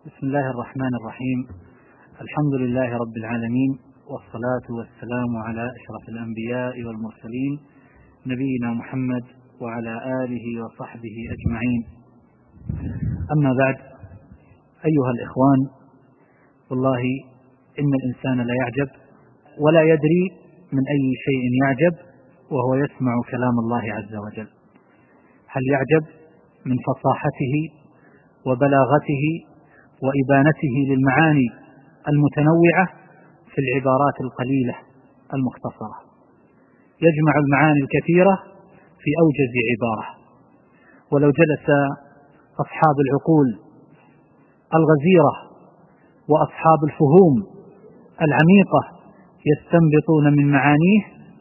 بسم الله الرحمن الرحيم. الحمد لله رب العالمين، والصلاة والسلام على أشرف الأنبياء والمرسلين نبينا محمد وعلى آله وصحبه أجمعين. أما بعد، أيها الإخوان، والله إن الإنسان لا يعجب ولا يدري من أي شيء يعجب وهو يسمع كلام الله عز وجل. هل يعجب من فصاحته وبلاغته وإبانته للمعاني المتنوعة في العبارات القليلة المختصرة، يجمع المعاني الكثيرة في أوجز عبارة. ولو جلس أصحاب العقول الغزيرة وأصحاب الفهوم العميقة يستنبطون من معانيه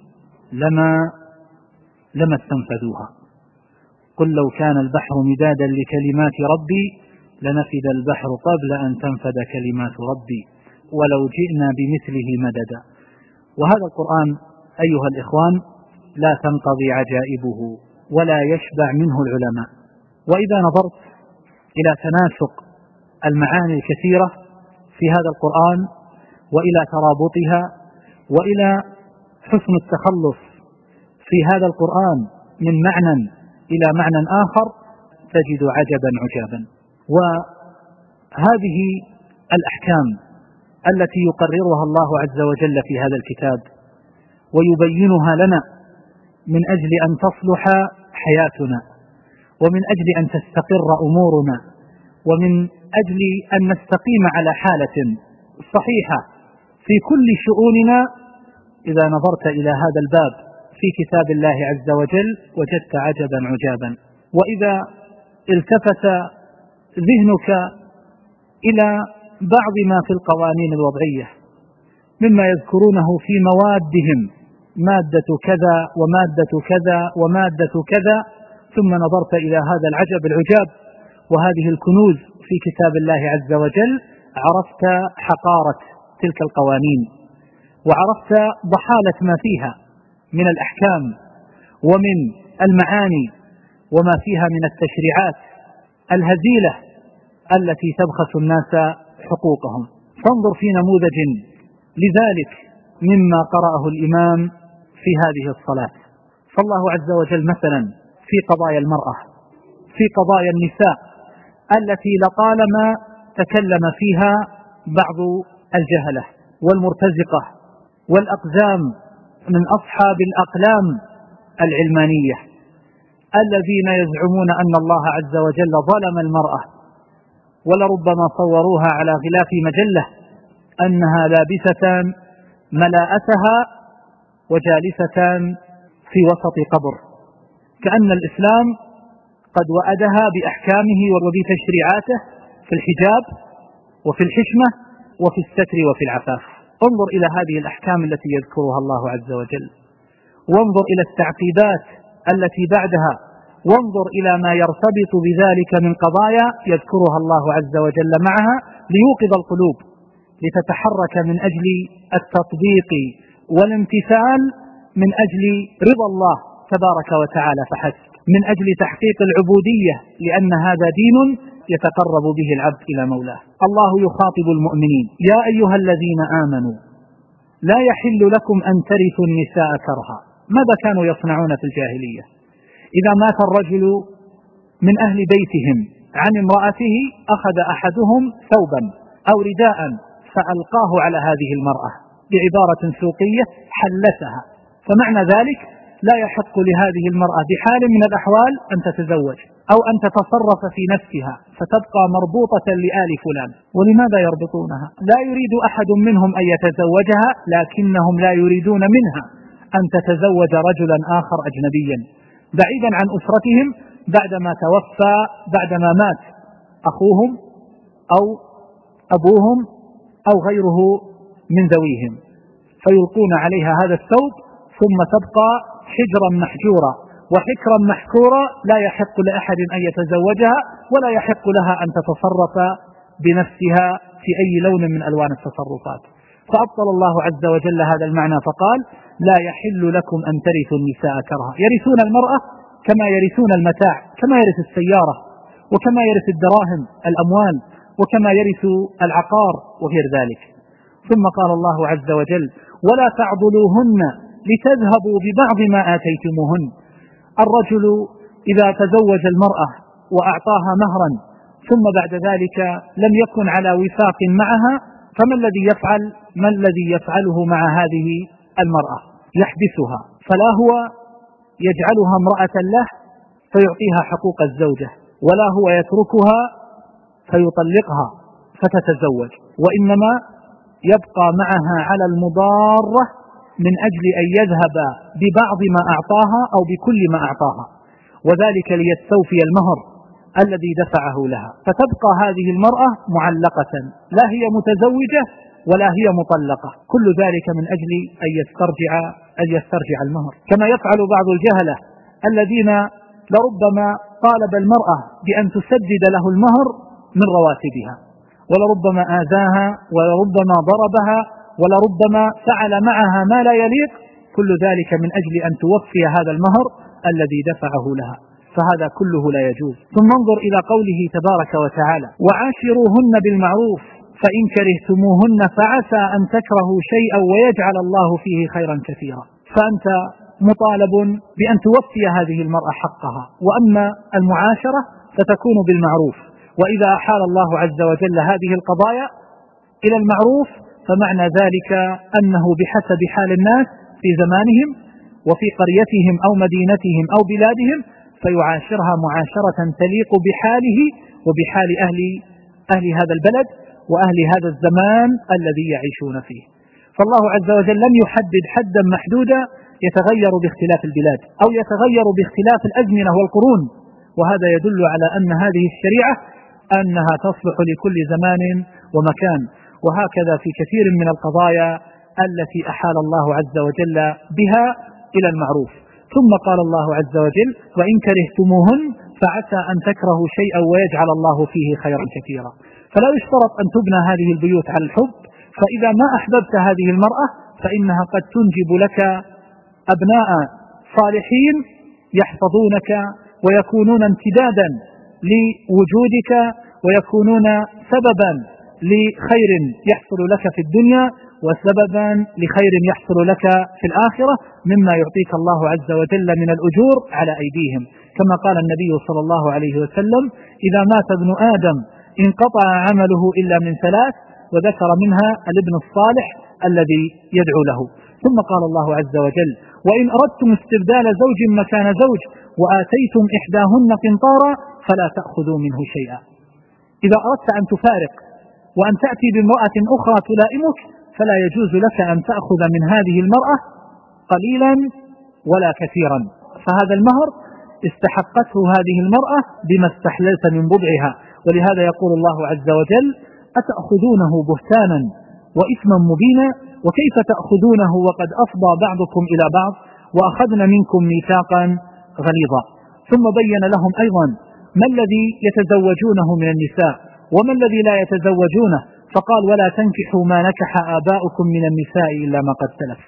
لما استنفذوها. قل لو كان البحر مدادا لكلمات ربي لنفد البحر قبل أن تنفد كلمات ربي ولو جئنا بمثله مددا. وهذا القرآن أيها الإخوان لا تنقضي عجائبه ولا يشبع منه العلماء. وإذا نظرت إلى تناسق المعاني الكثيرة في هذا القرآن وإلى ترابطها وإلى حسن التخلص في هذا القرآن من معنى إلى معنى آخر تجد عجبا عجابا. وهذه الأحكام التي يقررها الله عز وجل في هذا الكتاب ويبينها لنا من أجل أن تصلح حياتنا، ومن أجل أن تستقر أمورنا، ومن أجل أن نستقيم على حالة صحيحة في كل شؤوننا. إذا نظرت إلى هذا الباب في كتاب الله عز وجل وجدت عجبا عجابا. وإذا التفت ذهنك إلى بعض ما في القوانين الوضعية مما يذكرونه في موادهم، مادة كذا ومادة كذا ومادة كذا، ثم نظرت إلى هذا العجب العجاب وهذه الكنوز في كتاب الله عز وجل، عرفت حقارة تلك القوانين وعرفت ضحالة ما فيها من الأحكام ومن المعاني وما فيها من التشريعات الهزيلة التي تبخس الناس حقوقهم. فانظر في نموذج لذلك مما قرأه الإمام في هذه الصلاة. فالله عز وجل مثلا في قضايا المرأة، في قضايا النساء التي لطالما تكلم فيها بعض الجهلة والمرتزقة والأقزام من أصحاب الأقلام العلمانية الذين يزعمون أن الله عز وجل ظلم المرأة، ولربما صوروها على غلاف مجلة أنها لابسة ملاءتها وجالسة في وسط قبر، كأن الإسلام قد وأدها بأحكامه وبتشريعاته في الحجاب وفي الحشمة وفي الستر وفي العفاف. انظر إلى هذه الأحكام التي يذكرها الله عز وجل، وانظر إلى التعقيدات التي بعدها، وانظر إلى ما يرتبط بذلك من قضايا يذكرها الله عز وجل معها ليوقظ القلوب لتتحرك من أجل التطبيق والامتثال، من أجل رضا الله تبارك وتعالى فحسب، من أجل تحقيق العبودية، لأن هذا دين يتقرب به العبد إلى مولاه. الله يخاطب المؤمنين: يا أيها الذين آمنوا لا يحل لكم أن ترثوا النساء كرها. ماذا كانوا يصنعون في الجاهلية؟ إذا مات الرجل من أهل بيتهم عن امرأته أخذ أحدهم ثوبا أو رداء فألقاه على هذه المرأة بعبارة سوقية: حلتها. فمعنى ذلك لا يحق لهذه المرأة بحال من الأحوال أن تتزوج أو أن تتصرف في نفسها، فتبقى مربوطة لآل فلان. ولماذا يربطونها؟ لا يريد أحد منهم أن يتزوجها، لكنهم لا يريدون منها أن تتزوج رجلا آخر أجنبيا بعيدا عن أسرتهم بعدما توفى، بعدما مات أخوهم أو أبوهم أو غيره من ذويهم، فيلقون عليها هذا الثوب ثم تبقى حجرا محجورا وحكرا محكورا، لا يحق لأحد أن يتزوجها ولا يحق لها أن تتصرف بنفسها في أي لون من ألوان التصرفات. فأبطل الله عز وجل هذا المعنى فقال: لا يحل لكم أن ترثوا النساء كرها. يرثون المرأة كما يرثون المتاع، كما يرث السيارة وكما يرث الدراهم الأموال وكما يرث العقار وغير ذلك. ثم قال الله عز وجل: ولا تعضلوهن لتذهبوا ببعض ما آتيتموهن. الرجل إذا تزوج المرأة وأعطاها مهرا ثم بعد ذلك لم يكن على وفاق معها، فما الذي يفعل؟ ما الذي يفعله مع هذه المرأة؟ يحبسها، فلا هو يجعلها امرأة له فيعطيها حقوق الزوجة، ولا هو يتركها فيطلقها فتتزوج، وإنما يبقى معها على المضارة من أجل أن يذهب ببعض ما أعطاها أو بكل ما أعطاها، وذلك ليستوفي المهر الذي دفعه لها، فتبقى هذه المرأة معلقة، لا هي متزوجة ولا هي مطلقة، كل ذلك من أجل أن يسترجع المهر. كما يفعل بعض الجهلة الذين لربما طالب المرأة بأن تسدد له المهر من رواتبها، ولربما آذاها، ولربما ضربها، ولربما فعل معها ما لا يليق، كل ذلك من أجل أن توفي هذا المهر الذي دفعه لها، فهذا كله لا يجوز. ثم انظر إلى قوله تبارك وتعالى: وعاشروهن بالمعروف فإن كرهتموهن فعسى أن تكرهوا شيئا ويجعل الله فيه خيرا كثيرا. فأنت مطالب بأن توفي هذه المرأة حقها، وأما المعاشرة فتكون بالمعروف. وإذا أحال الله عز وجل هذه القضايا إلى المعروف فمعنى ذلك أنه بحسب حال الناس في زمانهم وفي قريتهم أو مدينتهم أو بلادهم، فيعاشرها معاشرة تليق بحاله وبحال أهل هذا البلد وأهل هذا الزمان الذي يعيشون فيه. فالله عز وجل لم يحدد حدا محدودا يتغير باختلاف البلاد أو يتغير باختلاف الأزمنة والقرون، وهذا يدل على أن هذه الشريعة أنها تصلح لكل زمان ومكان. وهكذا في كثير من القضايا التي أحال الله عز وجل بها إلى المعروف. ثم قال الله عز وجل: وإن كرهتموهن فعسى أن تكرهوا شيئا ويجعل الله فيه خيرا كثيرا. فلا يشترط أن تبنى هذه البيوت على الحب، فإذا ما أحببت هذه المرأة فإنها قد تنجب لك أبناء صالحين يحفظونك ويكونون امتدادا لوجودك، ويكونون سببا لخير يحصل لك في الدنيا وسببا لخير يحصل لك في الآخرة، مما يعطيك الله عز وجل من الأجور على أيديهم، كما قال النبي صلى الله عليه وسلم: إذا مات ابن آدم انقطع عمله إلا من ثلاث، وذكر منها الابن الصالح الذي يدعو له. ثم قال الله عز وجل: وإن أردتم استبدال زوج مكان زوج وآتيتم إحداهن قنطارا فلا تأخذوا منه شيئا. إذا أردت أن تفارق وأن تأتي بامرأة أخرى تلائمك فلا يجوز لك أن تأخذ من هذه المرأة قليلا ولا كثيرا، فهذا المهر استحقته هذه المرأة بما استحللت من بضعها. ولهذا يقول الله عز وجل: أتأخذونه بهتانا وإثما مبينا وكيف تأخذونه وقد أفضى بعضكم إلى بعض وأخذن منكم ميثاقا غليظا. ثم بين لهم أيضا ما الذي يتزوجونه من النساء وما الذي لا يتزوجونه، فقال: ولا تنكحوا ما نكح آباؤكم من النساء إلا ما قد سلف.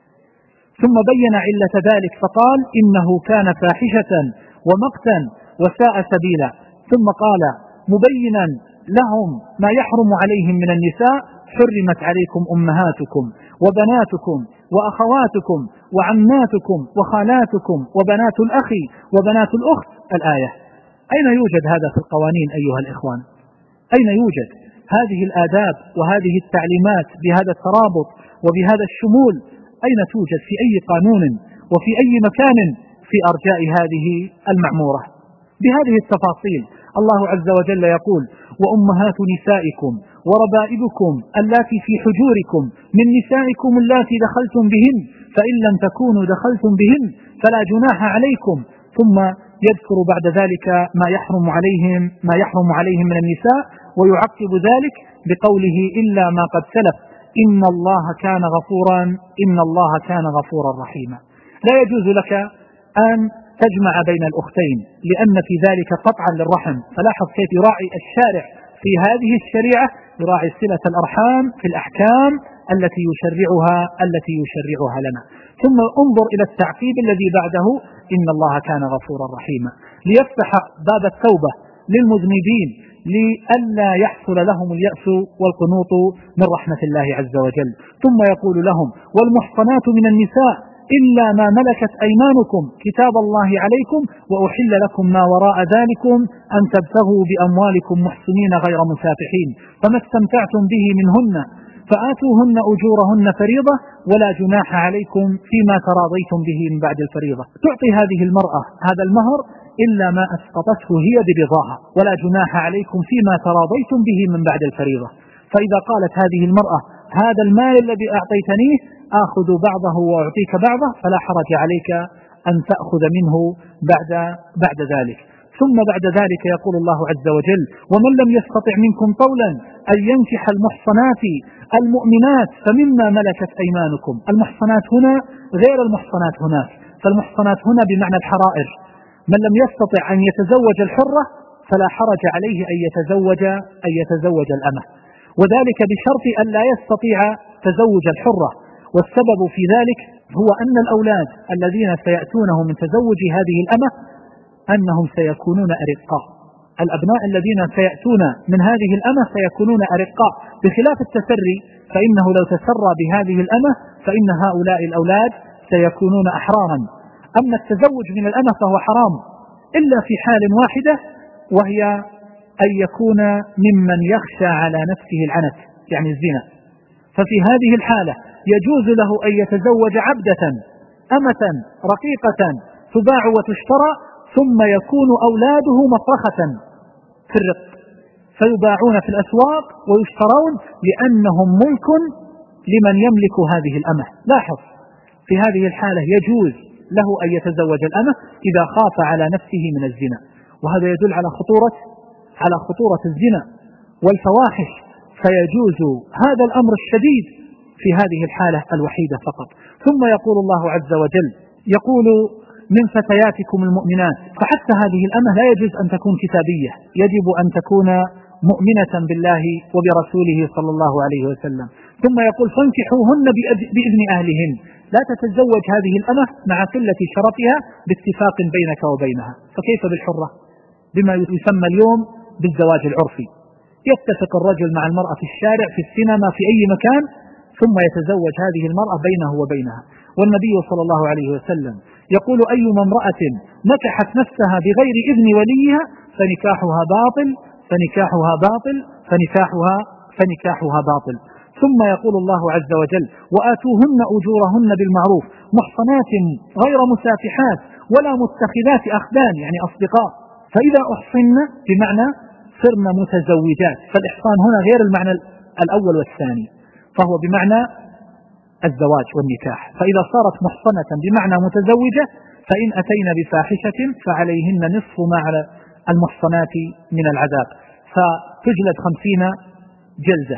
ثم بين علة ذلك فقال: إنه كان فاحشة ومقتا وساء سبيلا. ثم قال مبينا لهم ما يحرم عليهم من النساء: حرمت عليكم أمهاتكم وبناتكم وأخواتكم وعماتكم وخالاتكم وبنات الأخ وبنات الأخت. الآية. أين يوجد هذا في القوانين أيها الإخوان؟ أين يوجد هذه الآداب وهذه التعليمات بهذا الترابط وبهذا الشمول؟ أين توجد في أي قانون وفي أي مكان في أرجاء هذه المعمورة بهذه التفاصيل؟ الله عز وجل يقول: وأمهات نسائكم وربائبكم اللاتي في حجوركم من نسائكم اللاتي دخلتم بهن فإن لم تكونوا دخلتم بهن فلا جناح عليكم. ثم يذكر بعد ذلك ما يحرم عليهم من النساء، ويعقب ذلك بقوله: إلا ما قد سلف إن الله كان غفورا رحيما. لا يجوز لك أن تجمع بين الأختين لأن في ذلك قطعا للرحم. فلاحظ كيف يراعي الشارع في هذه الشريعة، يراعي صلة الأرحام في الأحكام التي يشرعها لنا. ثم انظر إلى التعقيب الذي بعده: إن الله كان غفورا رحيما، ليفتح باب التوبة للمذنبين لئلا يحصل لهم اليأس والقنوط من رحمة الله عز وجل. ثم يقول لهم: والمحصنات من النساء إلا ما ملكت أيمانكم كتاب الله عليكم وأحل لكم ما وراء ذلكم أن تبتغوا بأموالكم محسنين غير مسافحين فما استمتعتم به منهن فآتوهن أجورهن فريضة ولا جناح عليكم فيما تراضيتم به من بعد الفريضة. تعطي هذه المرأة هذا المهر إلا ما أسقطته هي برضاها، ولا جناح عليكم فيما تراضيتم به من بعد الفريضة. فإذا قالت هذه المرأة: هذا المال الذي أعطيتنيه آخذ بعضه وأعطيك بعضه، فلا حرج عليك أن تأخذ منه بعد ذلك. ثم بعد ذلك يقول الله عز وجل: ومن لم يستطع منكم طولا أن ينكح المحصنات المؤمنات فمما ملكت أيمانكم. المحصنات هنا غير المحصنات هناك، فالمحصنات هنا بمعنى الحرائر. من لم يستطع أن يتزوج الحرة فلا حرج عليه أن يتزوج الأمة، وذلك بشرط أن لا يستطيع تزوج الحرة. والسبب في ذلك هو أن الأولاد الذين سيأتونه من تزوج هذه الأمة أنهم سيكونون أرقاء. الأبناء الذين سيأتون من هذه الأمة سيكونون أرقاء، بخلاف التسري، فإنه لو تسرى بهذه الأمة فإن هؤلاء الأولاد سيكونون أحرارا. أما التزوج من الأمة فهو حرام إلا في حال واحدة، وهي أن يكون ممن يخشى على نفسه العنت، يعني الزنا. ففي هذه الحالة يجوز له أن يتزوج عبدة أمة رقيقة تباع وتشترى، ثم يكون أولاده مفرخة في الرق فيباعون في الأسواق ويشترون لأنهم ملك لمن يملك هذه الأمة. لاحظ، في هذه الحالة يجوز له أن يتزوج الأمة إذا خاف على نفسه من الزنا، وهذا يدل على خطورة الزنا والفواحش، فيجوز هذا الأمر الشديد في هذه الحالة الوحيدة فقط. ثم يقول الله عز وجل: يقول: من فتياتكم المؤمنات. فحتى هذه الأمة لا يجوز أن تكون كتابية، يجب أن تكون مؤمنة بالله وبرسوله صلى الله عليه وسلم. ثم يقول: فانكحوهن بإذن أهلهن. لا تتزوج هذه الأمة مع قلة شرفها باتفاق بينك وبينها. فكيف بالحرة بما يسمى اليوم بالزواج العرفي؟ يتفق الرجل مع المرأة في الشارع، في السينما، في أي مكان، ثم يتزوج هذه المرأة بينه وبينها. والنبي صلى الله عليه وسلم يقول: أيما امرأة نكحت نفسها بغير إذن وليها فنكاحها باطل فنكاحها باطل فنكاحها باطل. ثم يقول الله عز وجل: وآتوهن أجورهن بالمعروف محصنات غير مسافحات ولا متخذات أخدان، يعني أصدقاء. فإذا أحصن بمعنى صرن متزوجات، فالإحصان هنا غير المعنى الأول والثاني، فهو بمعنى الزواج والنكاح. فإذا صارت محصنة بمعنى متزوجة فإن أتينا بفاحشة فعليهن نصف ما على المحصنات من العذاب، فتجلد 50 جلدة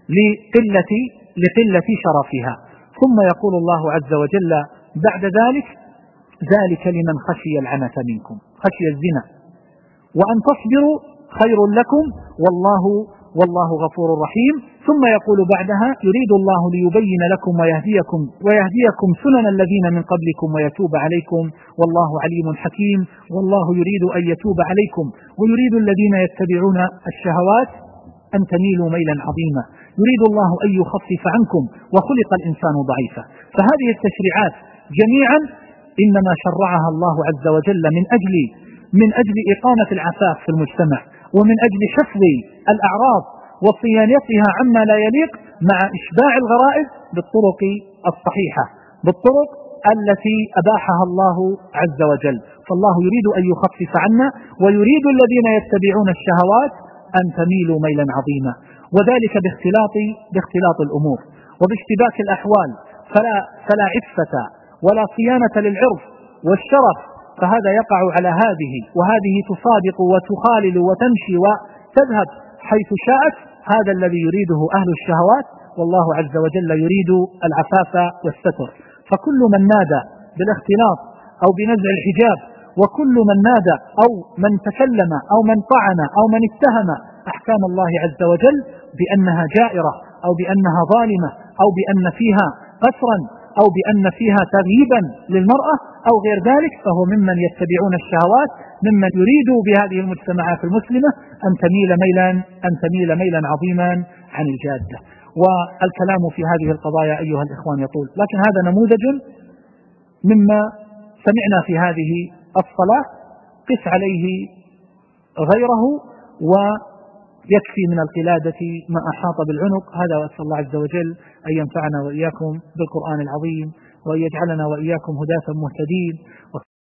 لقلة شرفها. ثم يقول الله عز وجل بعد ذلك لمن خشي العنة منكم، خشي الزنا، وأن تصبروا خير لكم والله غفور رحيم. ثم يقول بعدها: يريد الله ليبين لكم ويهديكم سنن الذين من قبلكم ويتوب عليكم والله عليم حكيم. والله يريد أن يتوب عليكم ويريد الذين يتبعون الشهوات أن تميلوا ميلا عظيما. يريد الله أن يخفف عنكم وخلق الإنسان ضعيفا. فهذه التشريعات جميعا إنما شرعها الله عز وجل من أجل إقامة العفاف في المجتمع، ومن أجل حفظ الأعراض وصيانتها عما لا يليق، مع إشباع الغرائز بالطرق الصحيحة، بالطرق التي أباحها الله عز وجل. فالله يريد أن يخفف عنا، ويريد الذين يتبعون الشهوات أن تميلوا ميلا عظيما، وذلك باختلاط الأمور وباشتباك الأحوال. فلا عفة ولا صيانة للعرض والشرف، فهذا يقع على هذه، وهذه تصادق وتخالل وتمشي وتذهب حيث شاءت. هذا الذي يريده أهل الشهوات، والله عز وجل يريد العفاف والستر. فكل من نادى بالاختلاط أو بنزع الحجاب، وكل من نادى أو من تكلم أو من طعن أو من اتهم أحكام الله عز وجل بأنها جائرة أو بأنها ظالمة أو بأن فيها قسرا أو بأن فيها تغييبا للمرأة أو غير ذلك، فهو ممن يتبعون الشهوات، ممن يريد بهذه المجتمعات المسلمة أن تميل ميلا عظيما عن الجادة. والكلام في هذه القضايا أيها الإخوان يطول، لكن هذا نموذج مما سمعنا في هذه الصلاة، قس عليه غيره ويكفي من القلادة ما أحاط بالعنق. هذا، وأسأل الله عز وجل أن ينفعنا وإياكم بالقرآن العظيم، وأن يجعلنا وإياكم هداة مهتدين.